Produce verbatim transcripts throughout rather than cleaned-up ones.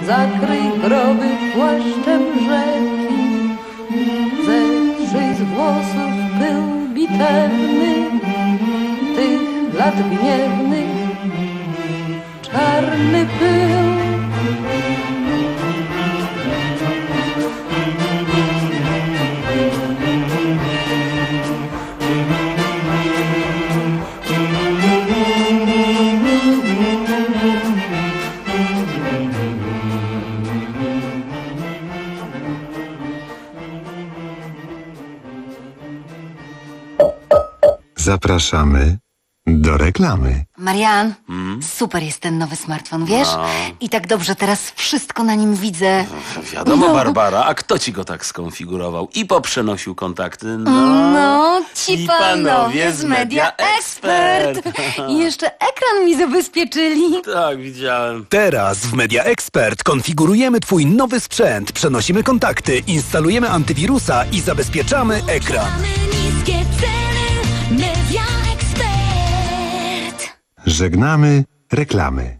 zakryj groby płaszczem rzeki, zetrzyj z włosów pył bitewny, tych lat gniewnych, czarny pył. Zapraszamy do reklamy. Marian, hmm? super jest ten nowy smartfon, wiesz? No. I tak dobrze teraz wszystko na nim widzę. Wiadomo, no. Barbara, a kto ci go tak skonfigurował i poprzenosił kontakty? No, no ci panowie z Media Expert. I jeszcze ekran mi zabezpieczyli. Tak, widziałem. Teraz w Media Expert konfigurujemy twój nowy sprzęt, przenosimy kontakty, instalujemy antywirusa i zabezpieczamy ekran. Media Expert. Żegnamy reklamy.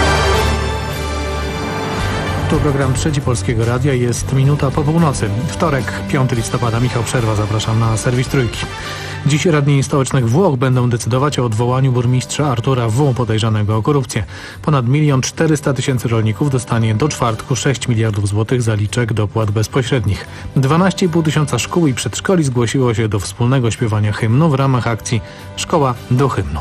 Tu program Trzeci Polskiego Radia, jest minuta po północy. Wtorek, piątego listopada. Michał Przerwa, zapraszam na serwis Trójki. Dziś radni stołecznych Włoch będą decydować o odwołaniu burmistrza Artura W., podejrzanego o korupcję. Ponad milion czterysta tysięcy rolników dostanie do czwartku sześć miliardów złotych zaliczek dopłat bezpośrednich. dwanaście i pół tysiąca szkół i przedszkoli zgłosiło się do wspólnego śpiewania hymnu w ramach akcji Szkoła do hymnu.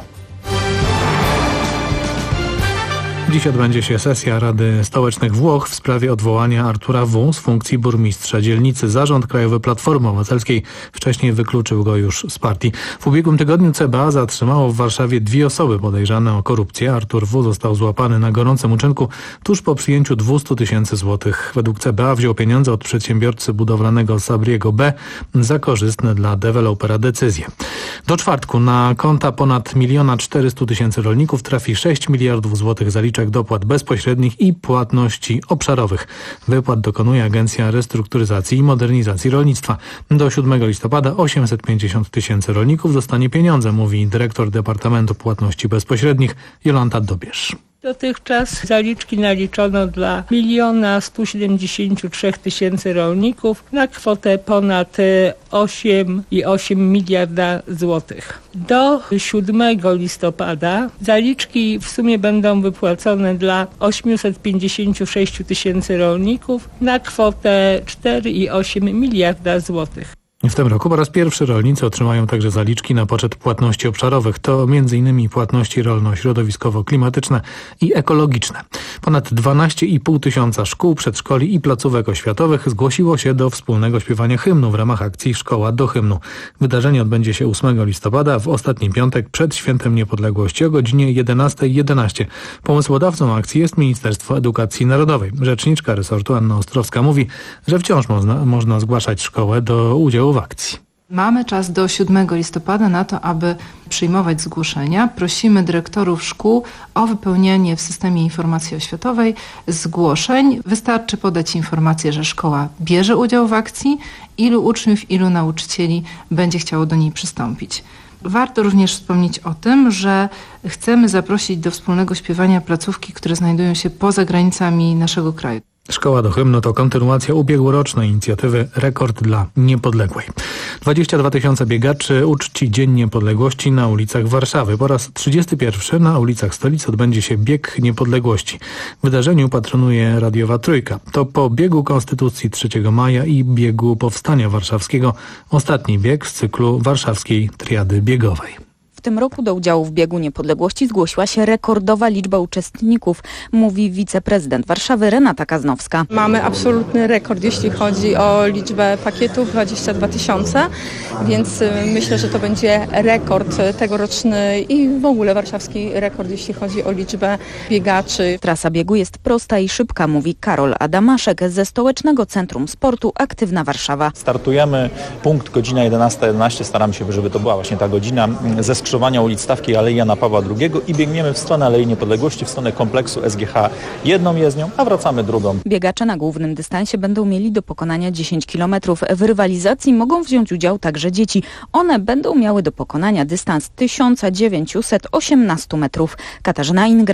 Dziś odbędzie się sesja Rady Stołecznych Włoch w sprawie odwołania Artura W. z funkcji burmistrza dzielnicy. Zarząd Krajowy Platformy Obywatelskiej wcześniej wykluczył go już z partii. W ubiegłym tygodniu C B A zatrzymało w Warszawie dwie osoby podejrzane o korupcję. Artur W. został złapany na gorącym uczynku tuż po przyjęciu dwieście tysięcy złotych. Według C B A wziął pieniądze od przedsiębiorcy budowlanego Sabriego B. za korzystne dla dewelopera decyzje. Do czwartku na konta ponad miliona czterysta tysięcy rolników trafi sześć miliardów złotych zaliczek dopłat bezpośrednich i płatności obszarowych. Wypłat dokonuje Agencja Restrukturyzacji i Modernizacji Rolnictwa. Do siódmego listopada osiemset pięćdziesiąt tysięcy rolników dostanie pieniądze, mówi dyrektor Departamentu Płatności Bezpośrednich Jolanta Dobierz. Dotychczas zaliczki naliczono dla miliona stu siedemdziesięciu trzech tysięcy rolników na kwotę ponad osiem i osiem miliarda złotych. Do siódmego listopada zaliczki w sumie będą wypłacone dla osiemset pięćdziesięciu sześciu tysięcy rolników na kwotę cztery i osiem miliarda złotych. W tym roku po raz pierwszy rolnicy otrzymają także zaliczki na poczet płatności obszarowych. To między innymi płatności rolno-środowiskowo-klimatyczne i ekologiczne. Ponad dwanaście i pół tysiąca szkół, przedszkoli i placówek oświatowych zgłosiło się do wspólnego śpiewania hymnu w ramach akcji Szkoła do hymnu. Wydarzenie odbędzie się ósmego listopada, w ostatni piątek przed Świętem Niepodległości o godzinie jedenastej jedenaście. Pomysłodawcą akcji jest Ministerstwo Edukacji Narodowej. Rzeczniczka resortu Anna Ostrowska mówi, że wciąż można, można zgłaszać szkołę do udziału w akcji. Mamy czas do siódmego listopada na to, aby przyjmować zgłoszenia. Prosimy dyrektorów szkół o wypełnianie w systemie informacji oświatowej zgłoszeń. Wystarczy podać informację, że szkoła bierze udział w akcji, ilu uczniów, ilu nauczycieli będzie chciało do niej przystąpić. Warto również wspomnieć o tym, że chcemy zaprosić do wspólnego śpiewania placówki, które znajdują się poza granicami naszego kraju. Szkoła do hymnu to kontynuacja ubiegłorocznej inicjatywy Rekord dla Niepodległej. dwadzieścia dwa tysiące biegaczy uczci Dzień Niepodległości na ulicach Warszawy. Po raz trzydziesty pierwszy na ulicach stolicy odbędzie się Bieg Niepodległości. Wydarzeniu patronuje radiowa Trójka. To po biegu Konstytucji trzeciego maja i biegu Powstania Warszawskiego ostatni bieg z cyklu warszawskiej triady biegowej. W tym roku do udziału w Biegu Niepodległości zgłosiła się rekordowa liczba uczestników, mówi wiceprezydent Warszawy Renata Kaznowska. Mamy absolutny rekord, jeśli chodzi o liczbę pakietów, dwadzieścia dwa tysiące, więc myślę, że to będzie rekord tegoroczny i w ogóle warszawski rekord, jeśli chodzi o liczbę biegaczy. Trasa biegu jest prosta i szybka, mówi Karol Adamaszek ze Stołecznego Centrum Sportu Aktywna Warszawa. Startujemy, punkt godzina jedenasta jedenaście, staramy się, żeby to była właśnie ta godzina ze skrzyżowania ulic Stawki i Alei Jana Pawła drugiego i biegniemy w stronę Alei Niepodległości, w stronę kompleksu S G H jedną jezdnią, a wracamy drugą. Biegacze na głównym dystansie będą mieli do pokonania dziesięć kilometrów. W rywalizacji mogą wziąć udział także dzieci. One będą miały do pokonania dystans tysiąc dziewięćset osiemnaście metrów. Katarzyna Ingram,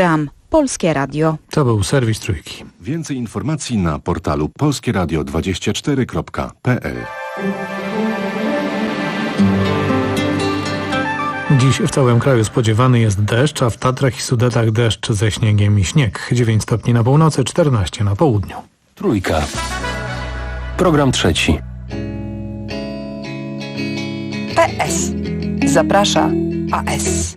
Polskie Radio. To był serwis Trójki. Więcej informacji na portalu polskieradio dwadzieścia cztery kropka p l. Dziś w całym kraju spodziewany jest deszcz, a w Tatrach i Sudetach deszcz ze śniegiem i śnieg. dziewięć stopni na północy, czternaście na południu. Trójka. Program trzeci. P S. Zaprasza A S.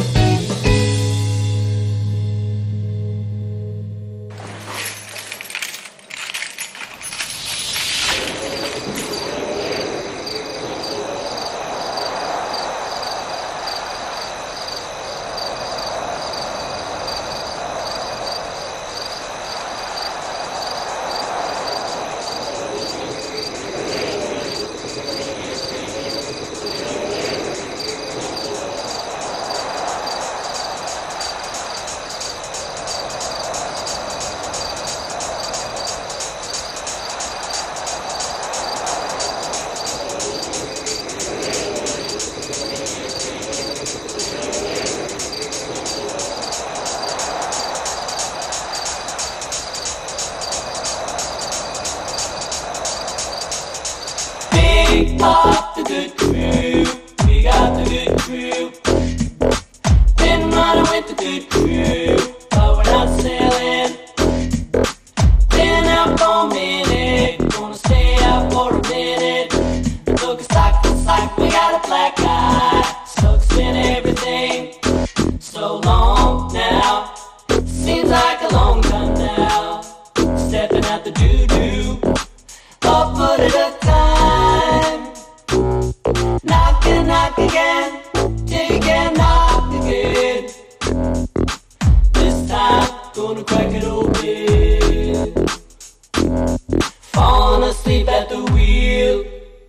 Off the good crew, we got the good crew. Been running with the good crew, but we're not sailing. Been out for a minute, gonna stay out for a minute. Look, it's like, it's like we got a black eye, sucks in everything. So long now, seems like a long time now. Stepping out the doo-doo, a foot at a time. Knock and knock again, till you can knock again. This time, gonna crack it open. Falling asleep at the wheel.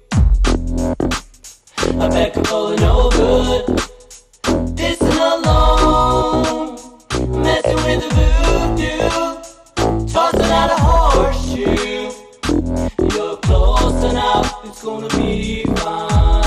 A beck of full of no good. Pissing alone, messing with the voodoo. Tossing out a horseshoe. You're close enough, it's gonna be fine.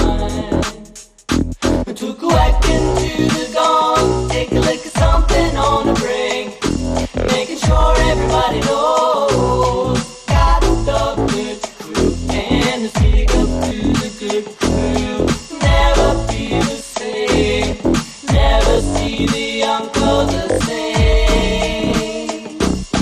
Took a whack into the gong, take a lick of something on the brink, making sure everybody knows. Got the good crew and the speak up to the good crew. Never be the same, never see the uncle the same.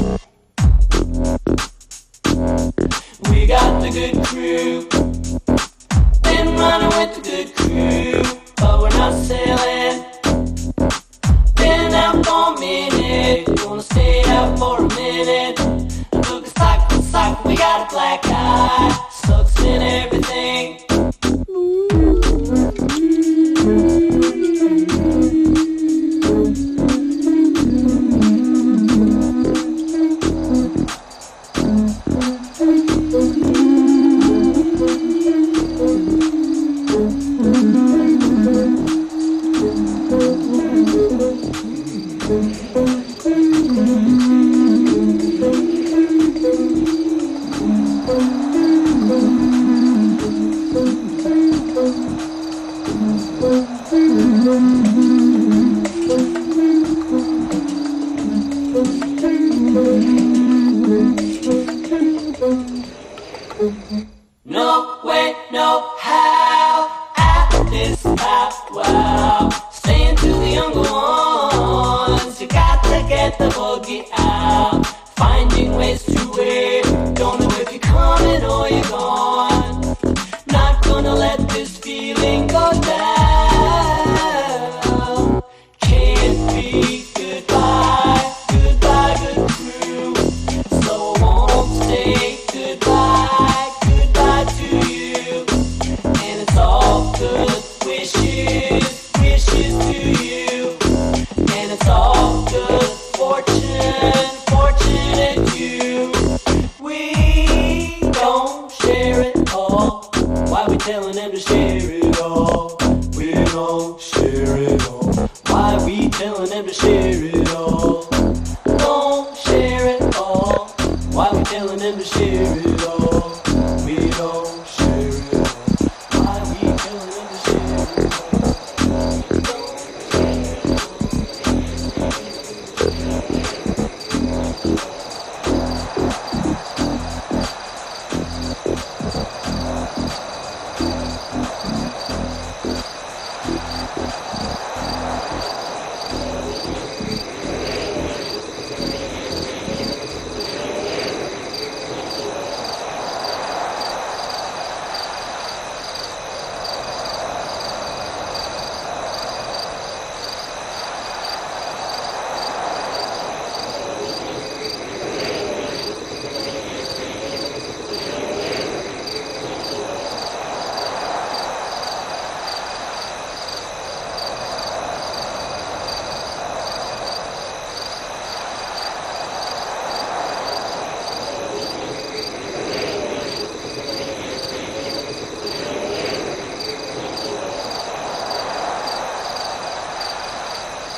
We got the good crew, been running with the good crew, but we're not sailing. Been out for a minute, gonna stay out for a minute. Look, it's like, it's like we got a black eye, sucks in everything. No way, no how, at this powwow. Saying to the younger ones, you got to get the boogie out. Finding ways to wave, don't know if you're coming or you're gone. Not gonna let this feeling go down. Can't be goodbye, goodbye, good crew. So I won't say goodbye, goodbye to you. And it's all good wishes, wishes to you. And it's all good fortune, fortunate you. We don't share it all. Why we telling them to share it all? We don't share it all. Why we telling them to share it all? Don't share it all. Why we telling them to share it all? We don't share it all. Why we telling them to share it all?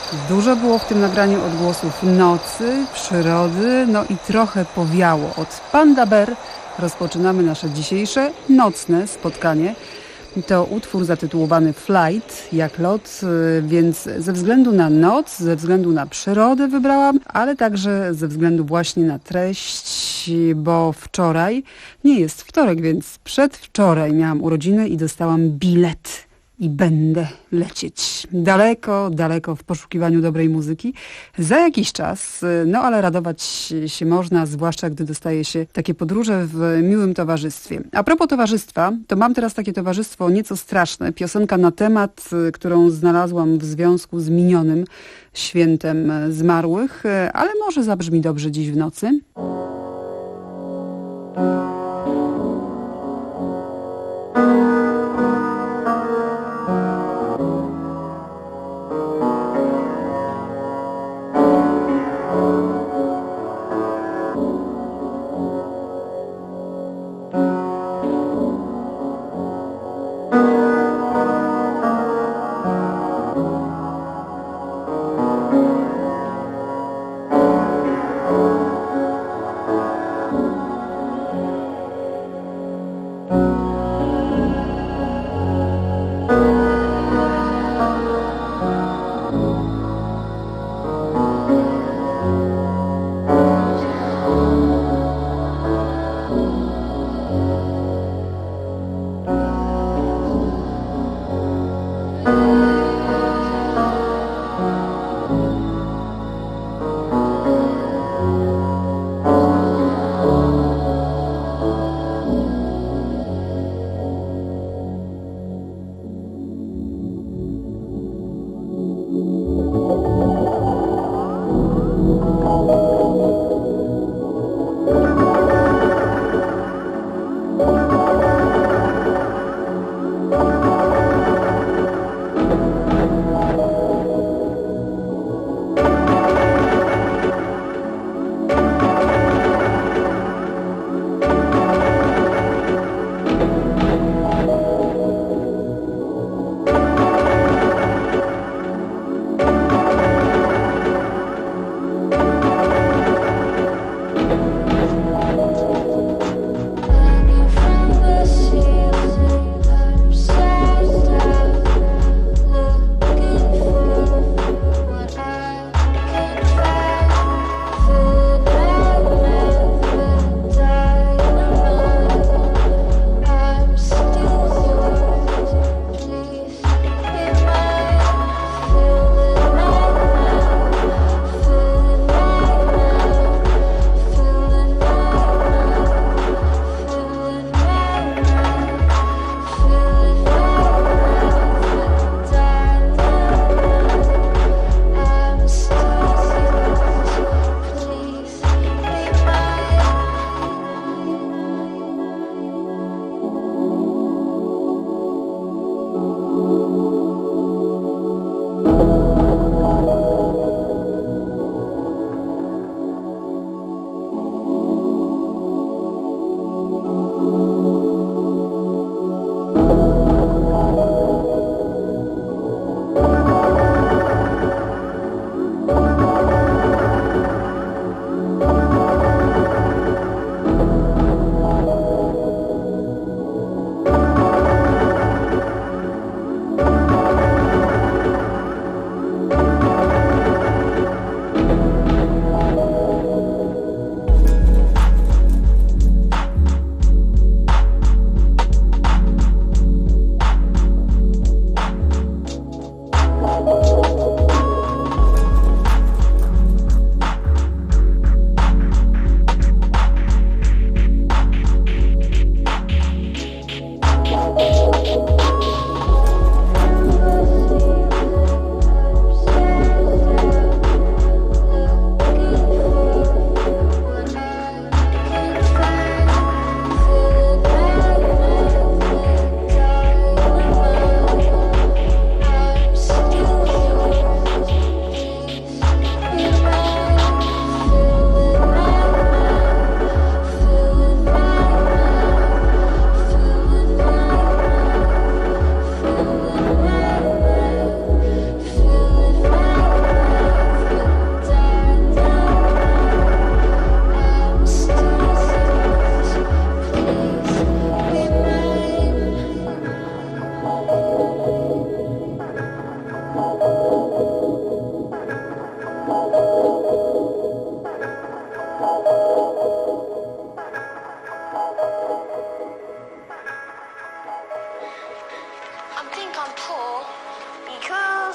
Dużo było w tym nagraniu odgłosów nocy, przyrody, no i trochę powiało. Od Panda Bear rozpoczynamy nasze dzisiejsze nocne spotkanie. To utwór zatytułowany Flight, jak lot, więc ze względu na noc, ze względu na przyrodę wybrałam, ale także ze względu właśnie na treść, bo wczoraj, nie jest wtorek, więc przedwczoraj miałam urodziny i dostałam bilet. I będę lecieć daleko, daleko w poszukiwaniu dobrej muzyki. Za jakiś czas, no ale radować się można, zwłaszcza gdy dostaje się takie podróże w miłym towarzystwie. A propos towarzystwa, to mam teraz takie towarzystwo nieco straszne. Piosenka na temat, którą znalazłam w związku z minionym świętem zmarłych, ale może zabrzmi dobrze dziś w nocy.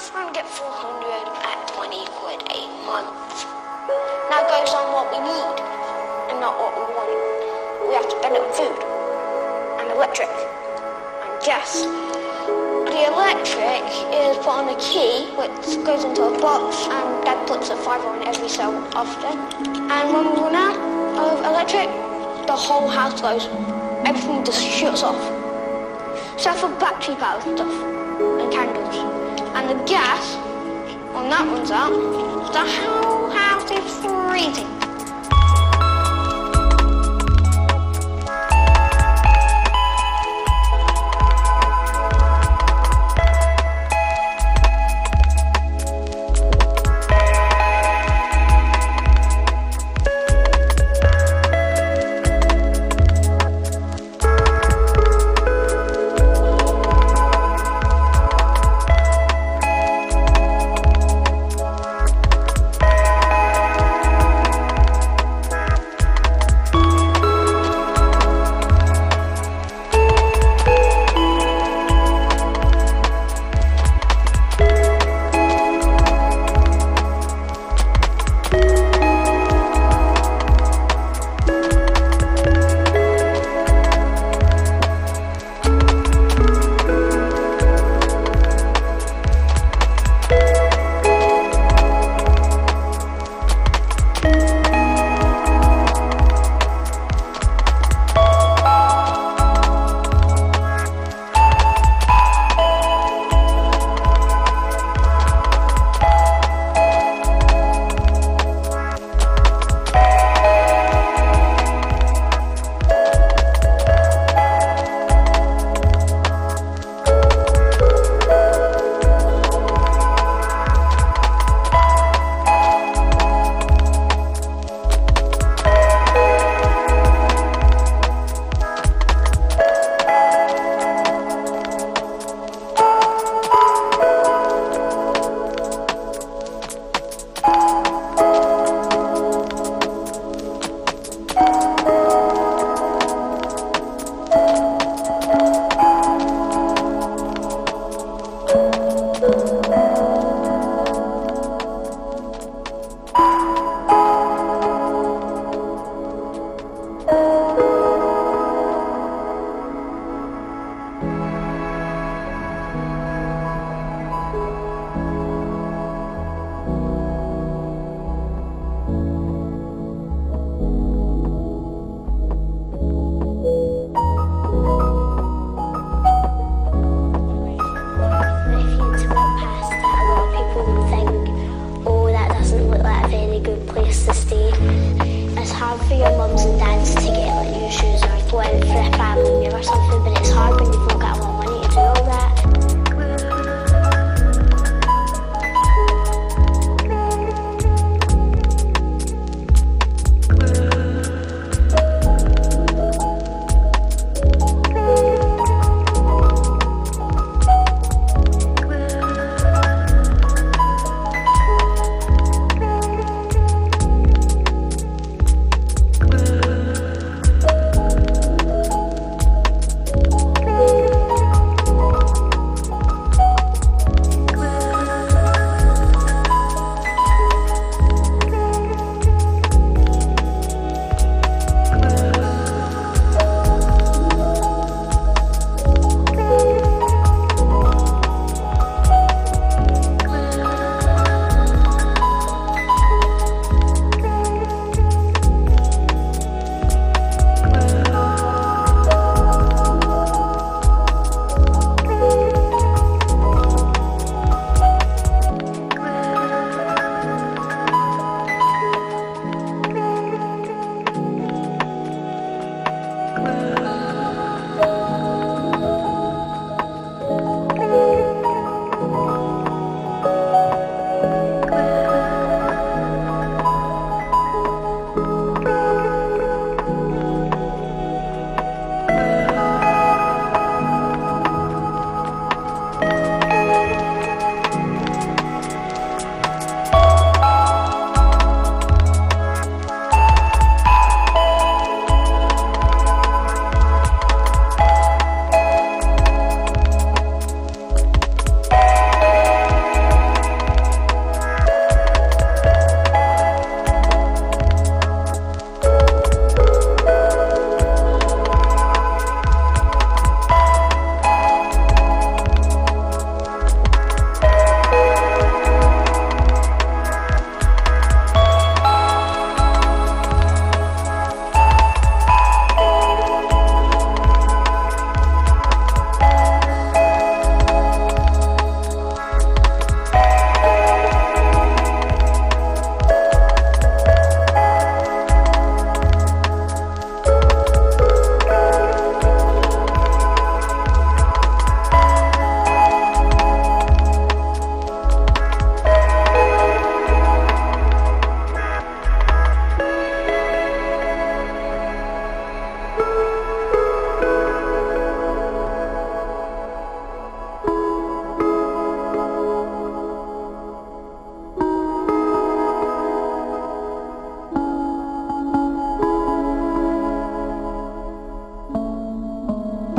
trying to get four hundred at twenty quid a month. That goes on what we need and not what we want. We have to spend it on food and electric and gas. The electric is put on a key which goes into a box, and Dad puts a fiver on every so often. And when we run out of electric, the whole house goes, everything just shuts off. Except for battery powered stuff and candles. And the gas, when that runs out, the whole house is freezing.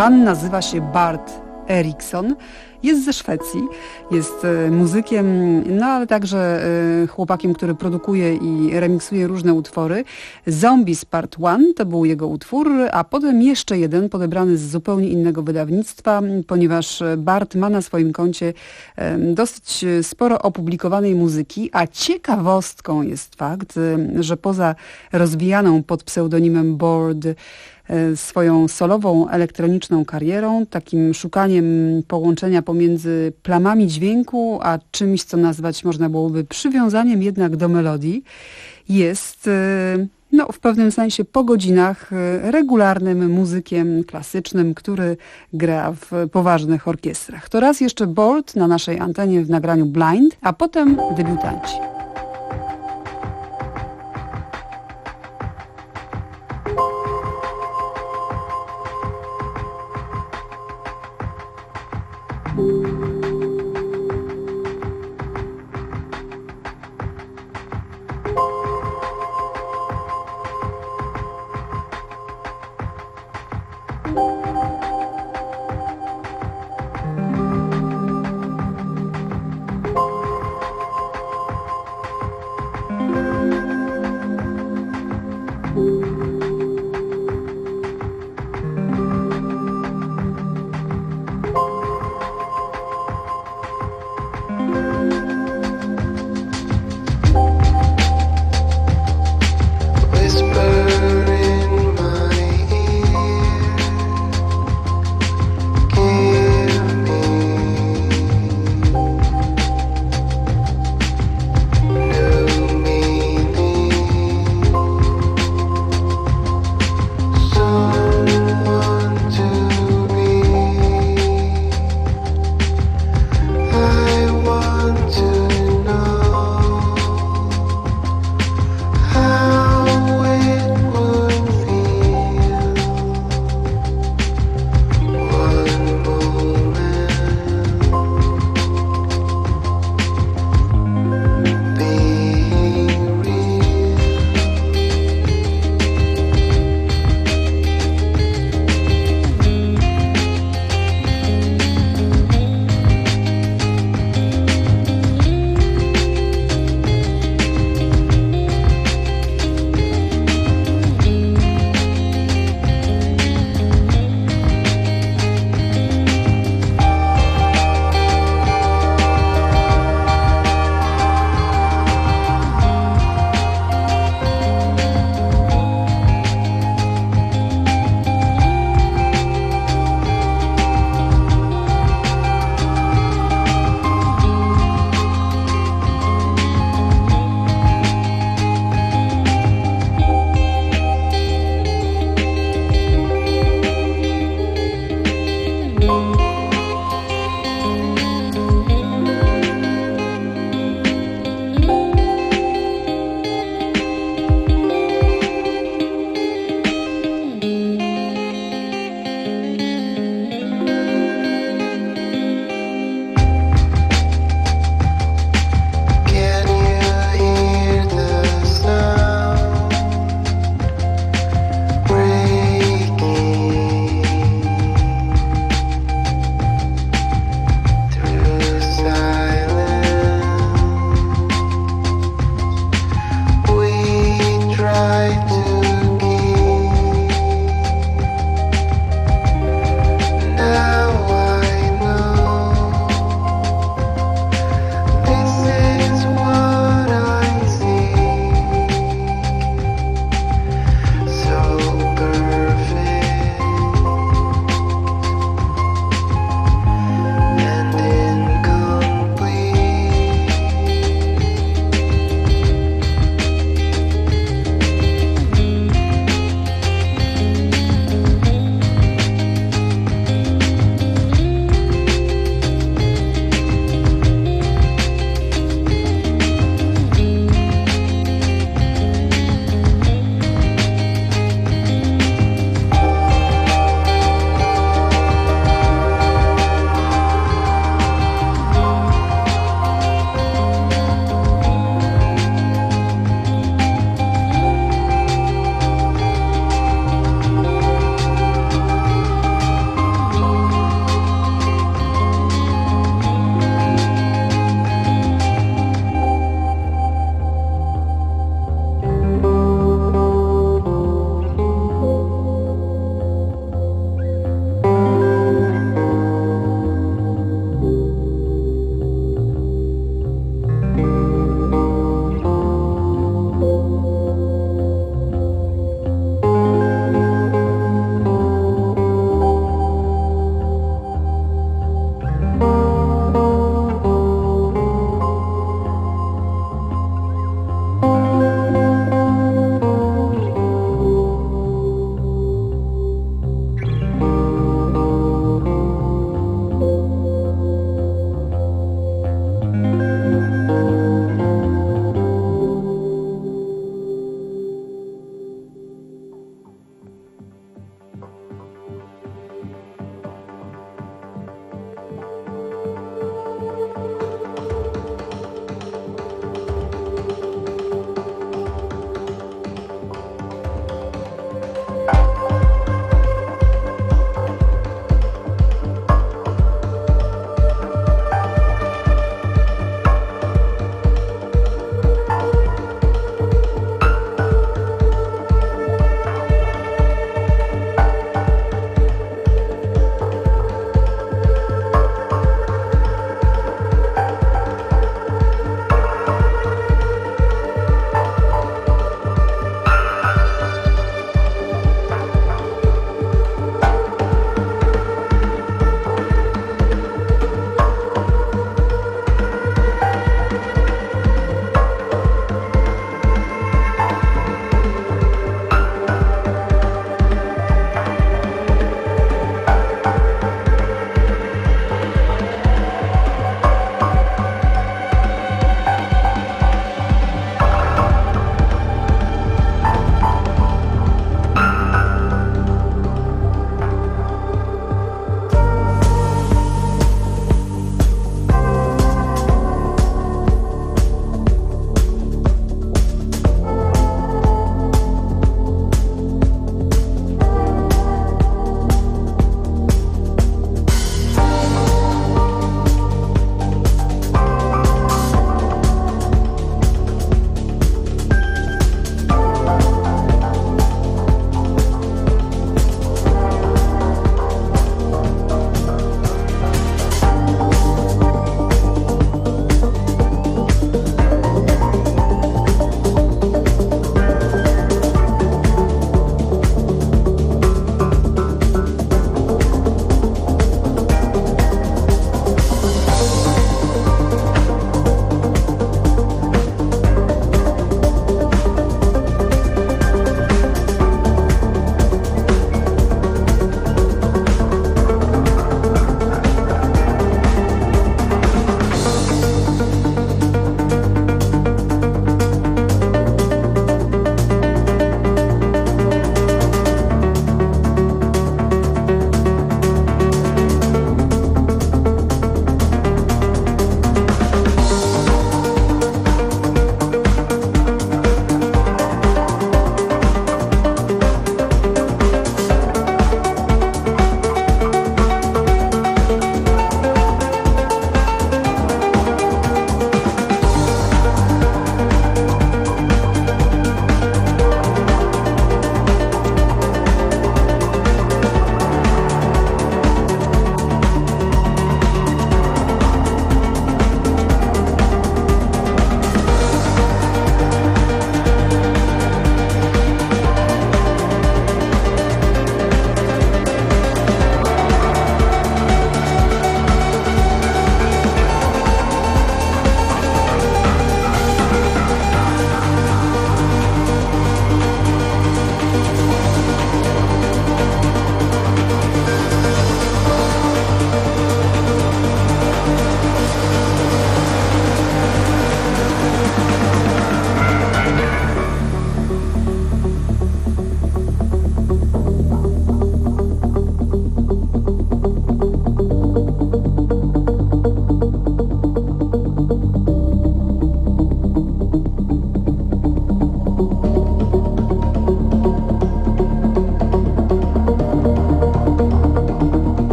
Pan nazywa się Bart Eriksson. Jest ze Szwecji, jest muzykiem, no ale także chłopakiem, który produkuje i remiksuje różne utwory. Zombies Part One to był jego utwór, a potem jeszcze jeden podebrany z zupełnie innego wydawnictwa, ponieważ Bart ma na swoim koncie dosyć sporo opublikowanej muzyki, a ciekawostką jest fakt, że poza rozwijaną pod pseudonimem Bored swoją solową elektroniczną karierą, takim szukaniem połączenia pomiędzy plamami dźwięku, a czymś, co nazwać można byłoby przywiązaniem jednak do melodii, jest no, w pewnym sensie po godzinach regularnym muzykiem klasycznym, który gra w poważnych orkiestrach. To raz jeszcze Bored na naszej antenie w nagraniu Blind, a potem debiutanci.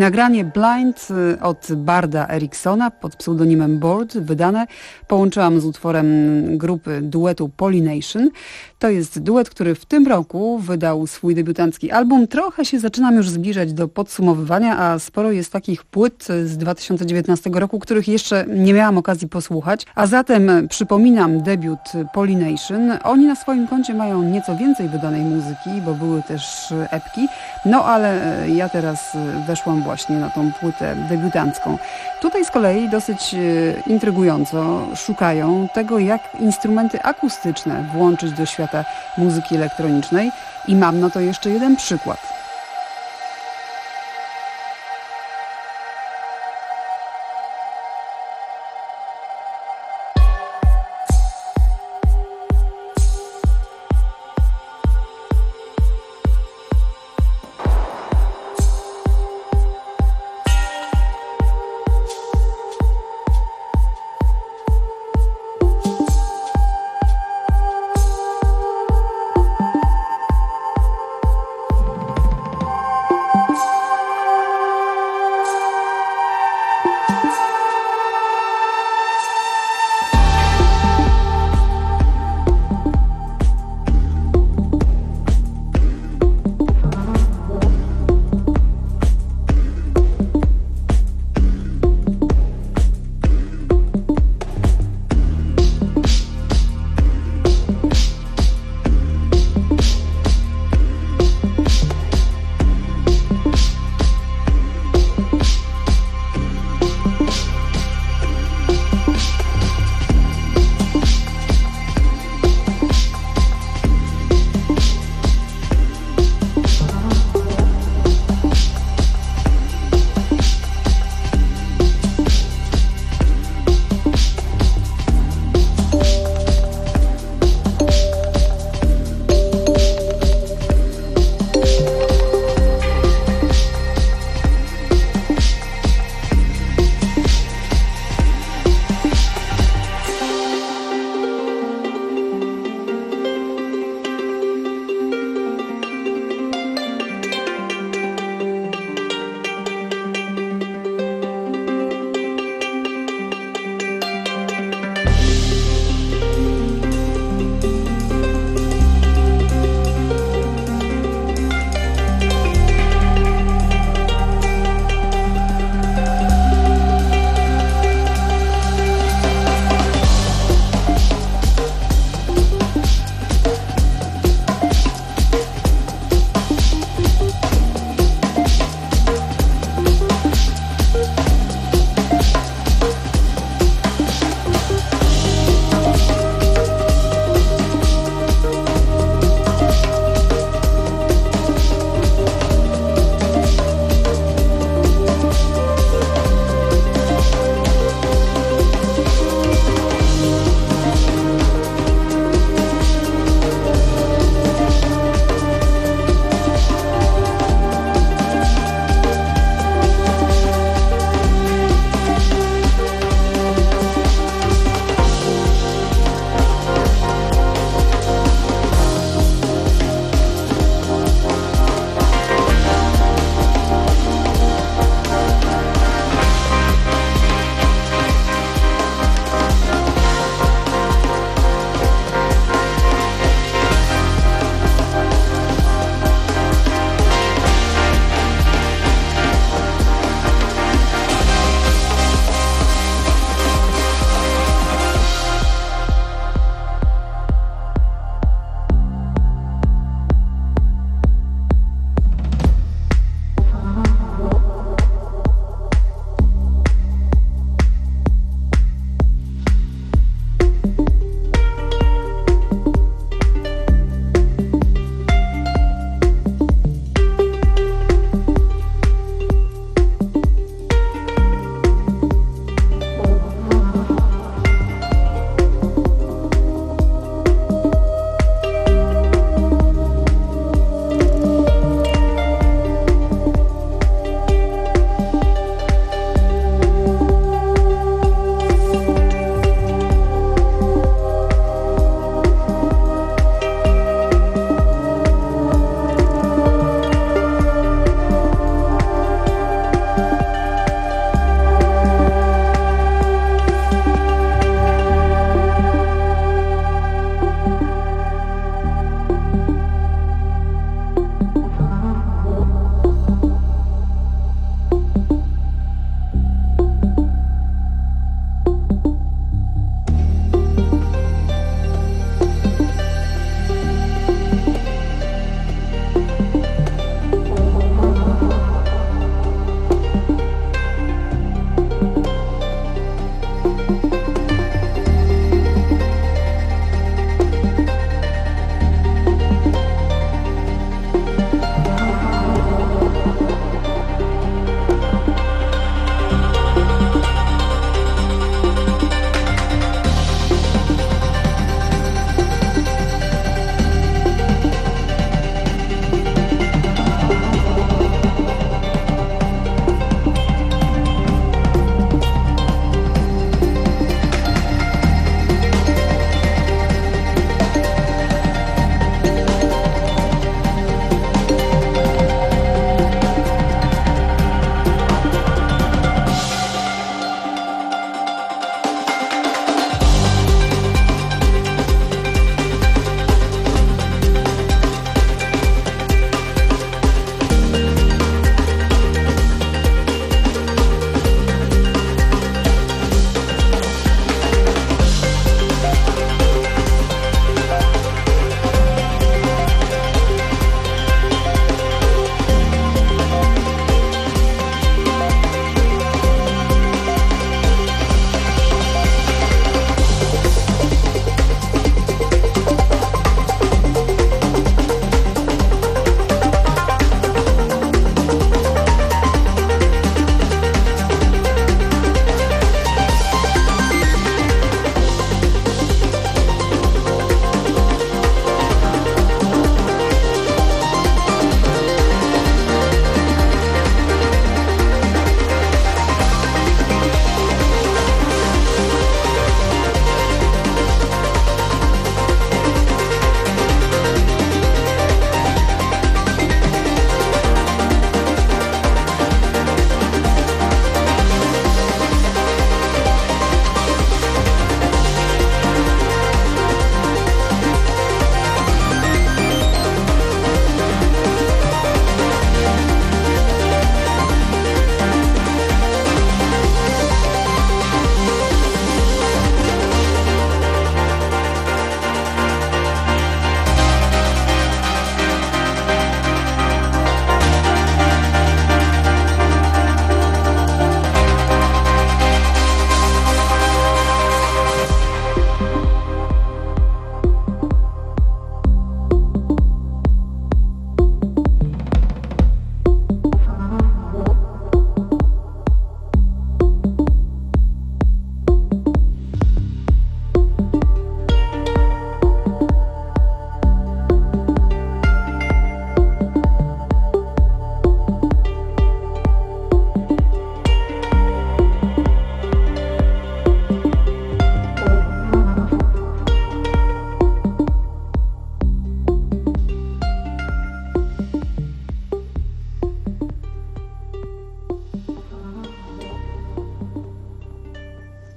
Nagranie Blind od Barda Eriksona pod pseudonimem Board, wydane, połączyłam z utworem grupy duetu Pollination. To jest duet, który w tym roku wydał swój debiutancki album. Trochę się zaczynam już zbliżać do podsumowywania, a sporo jest takich płyt z dwa tysiące dziewiętnastego roku, których jeszcze nie miałam okazji posłuchać. A zatem przypominam debiut Pollination. Oni na swoim koncie mają nieco więcej wydanej muzyki, bo były też epki. No ale ja teraz weszłam właśnie na tą płytę debiutancką. Tutaj z kolei dosyć intrygująco szukają tego, jak instrumenty akustyczne włączyć do świata muzyki elektronicznej i mam na to jeszcze jeden przykład.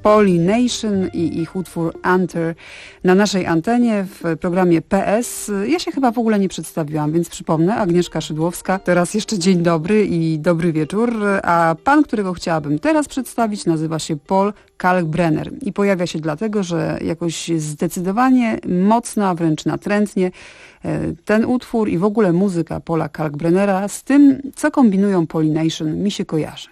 Polynation i ich utwór Enter na naszej antenie w programie P S. Ja się chyba w ogóle nie przedstawiłam, więc przypomnę, Agnieszka Szydłowska. Teraz jeszcze dzień dobry i dobry wieczór, a pan, którego chciałabym teraz przedstawić, nazywa się Paul Kalkbrenner i pojawia się dlatego, że jakoś zdecydowanie mocno, a wręcz natrętnie ten utwór i w ogóle muzyka Paula Kalkbrennera z tym, co kombinują Polynation, mi się kojarzy.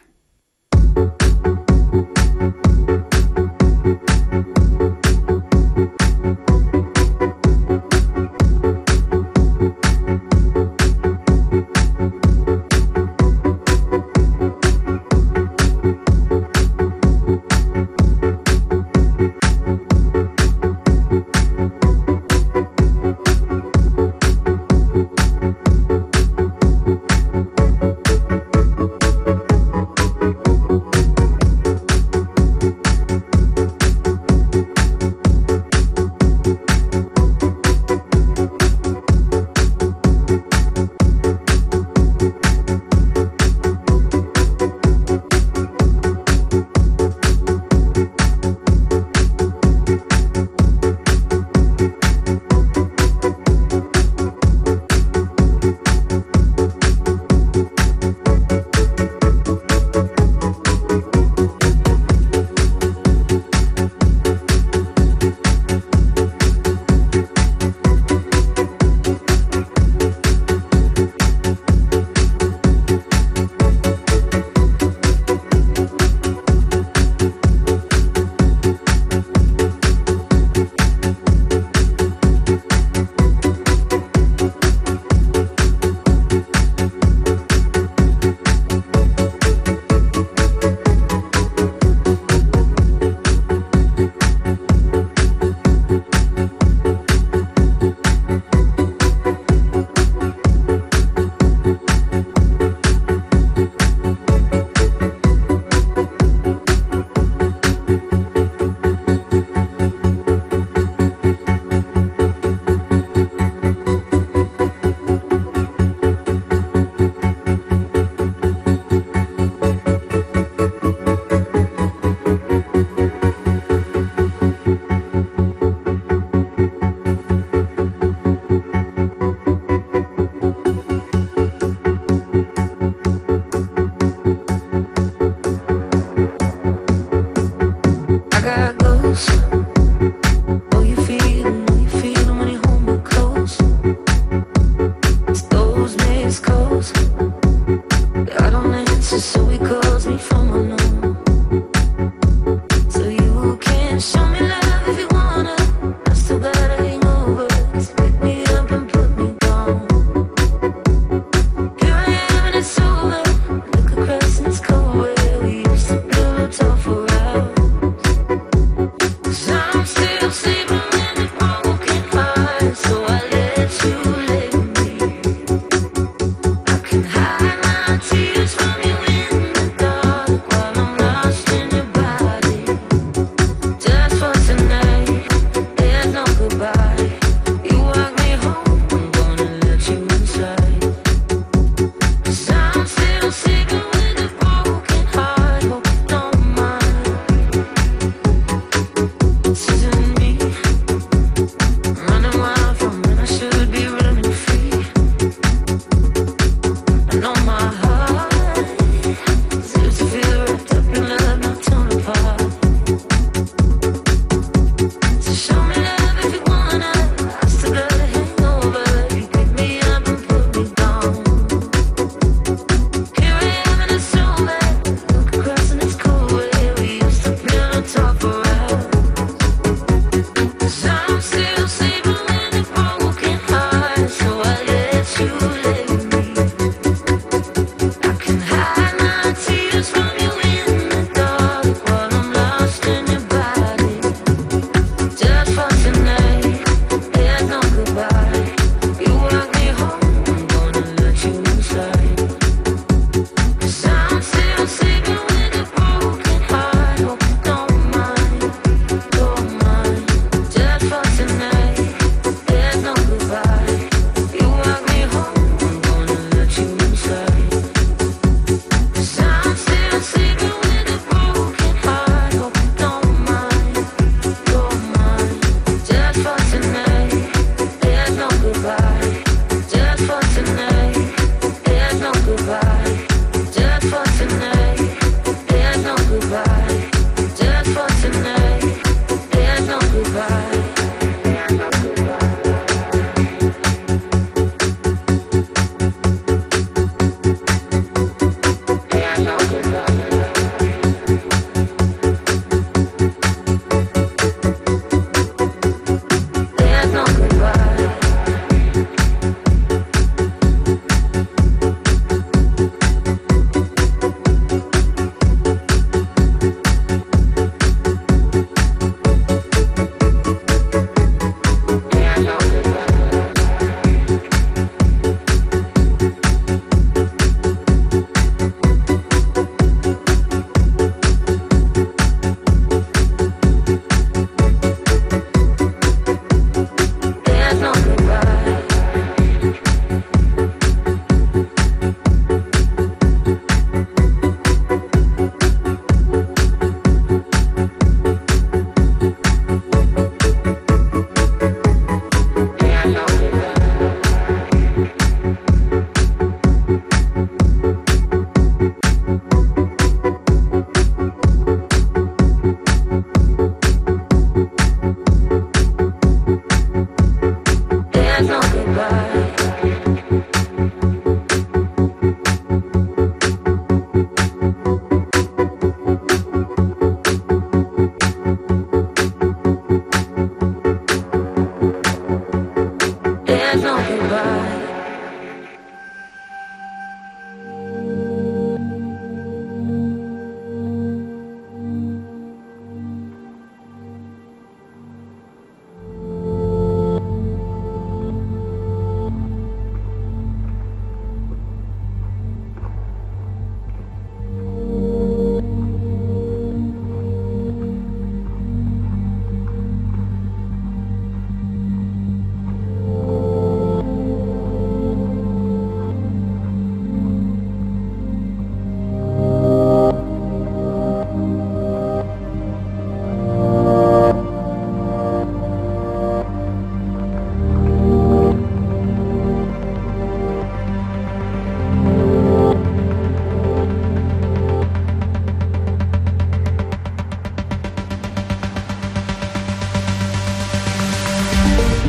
Just for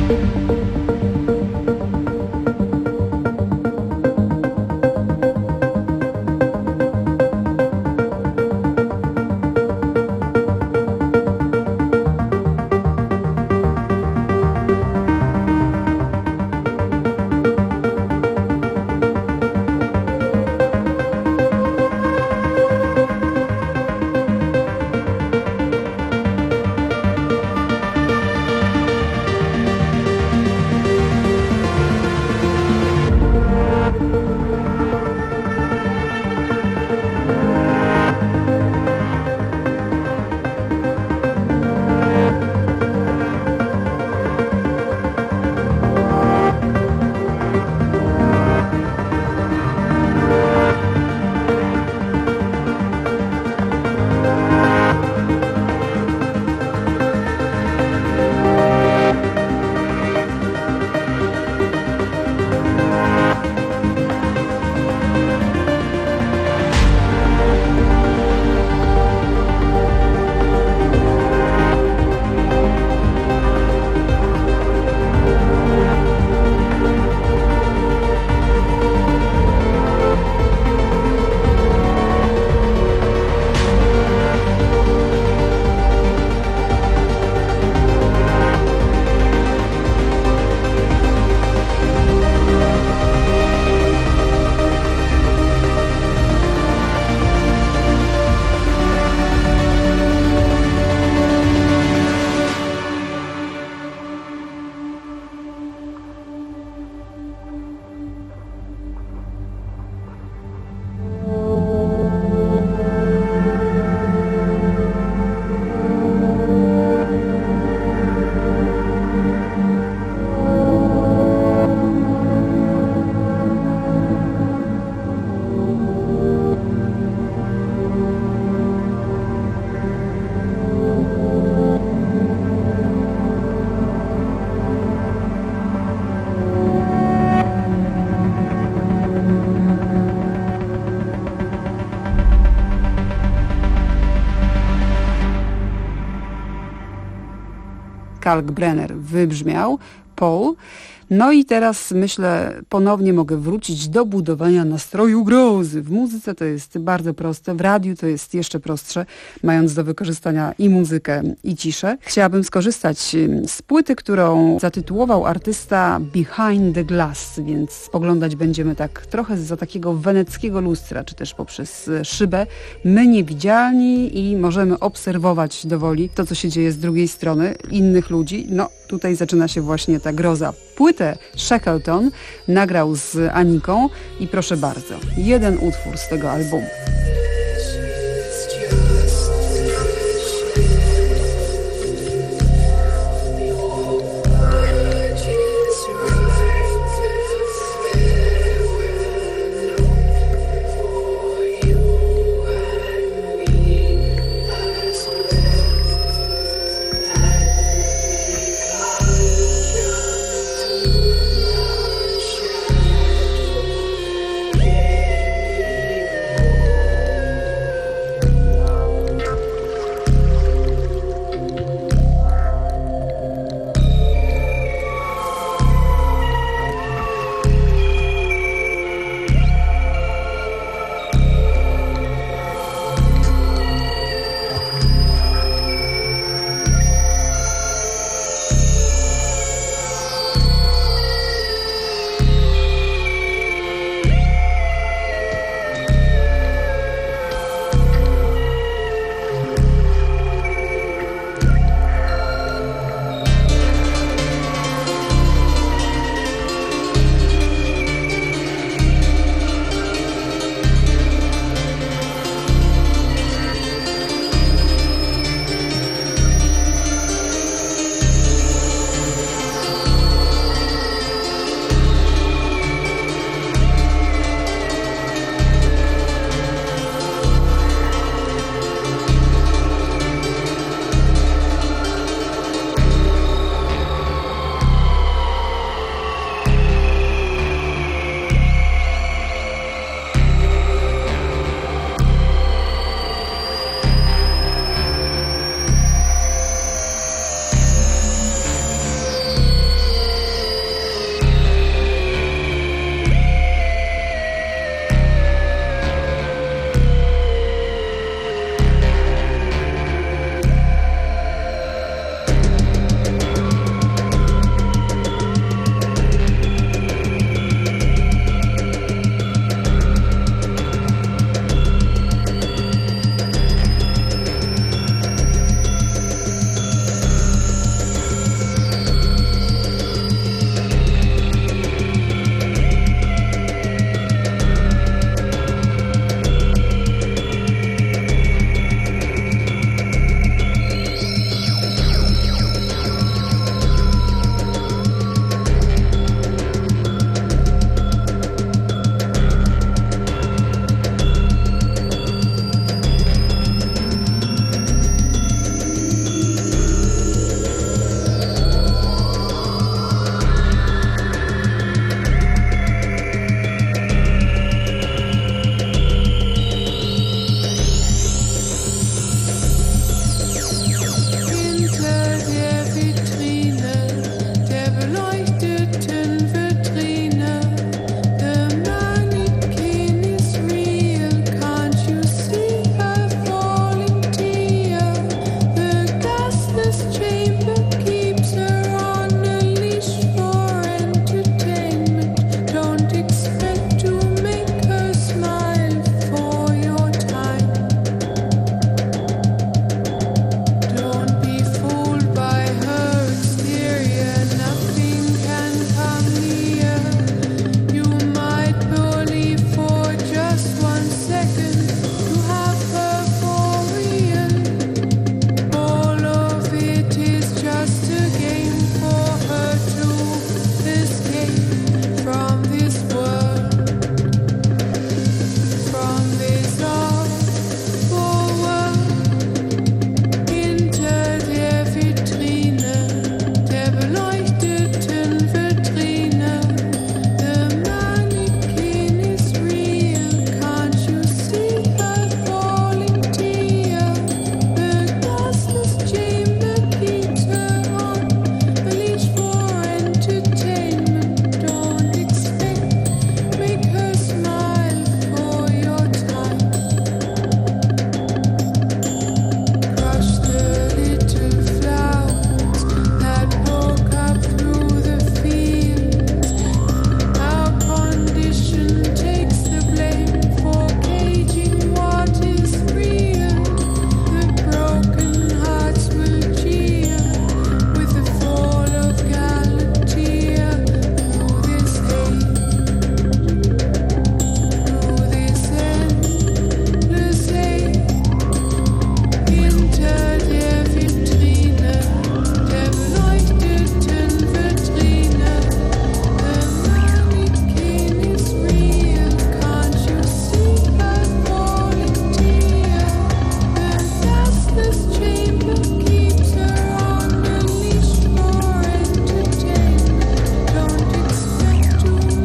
Kalkbrenner wybrzmiał, Paul. No i teraz myślę, ponownie mogę wrócić do budowania nastroju grozy. W muzyce to jest bardzo proste, w radiu to jest jeszcze prostsze, mając do wykorzystania i muzykę, i ciszę. Chciałabym skorzystać z płyty, którą zatytułował artysta Behind the Glass, więc spoglądać będziemy tak trochę zza takiego weneckiego lustra, czy też poprzez szybę. My niewidzialni i możemy obserwować dowoli to, co się dzieje z drugiej strony, innych ludzi. No, tutaj zaczyna się właśnie ta groza. Płytę Shackleton nagrał z Aniką i proszę bardzo, jeden utwór z tego albumu.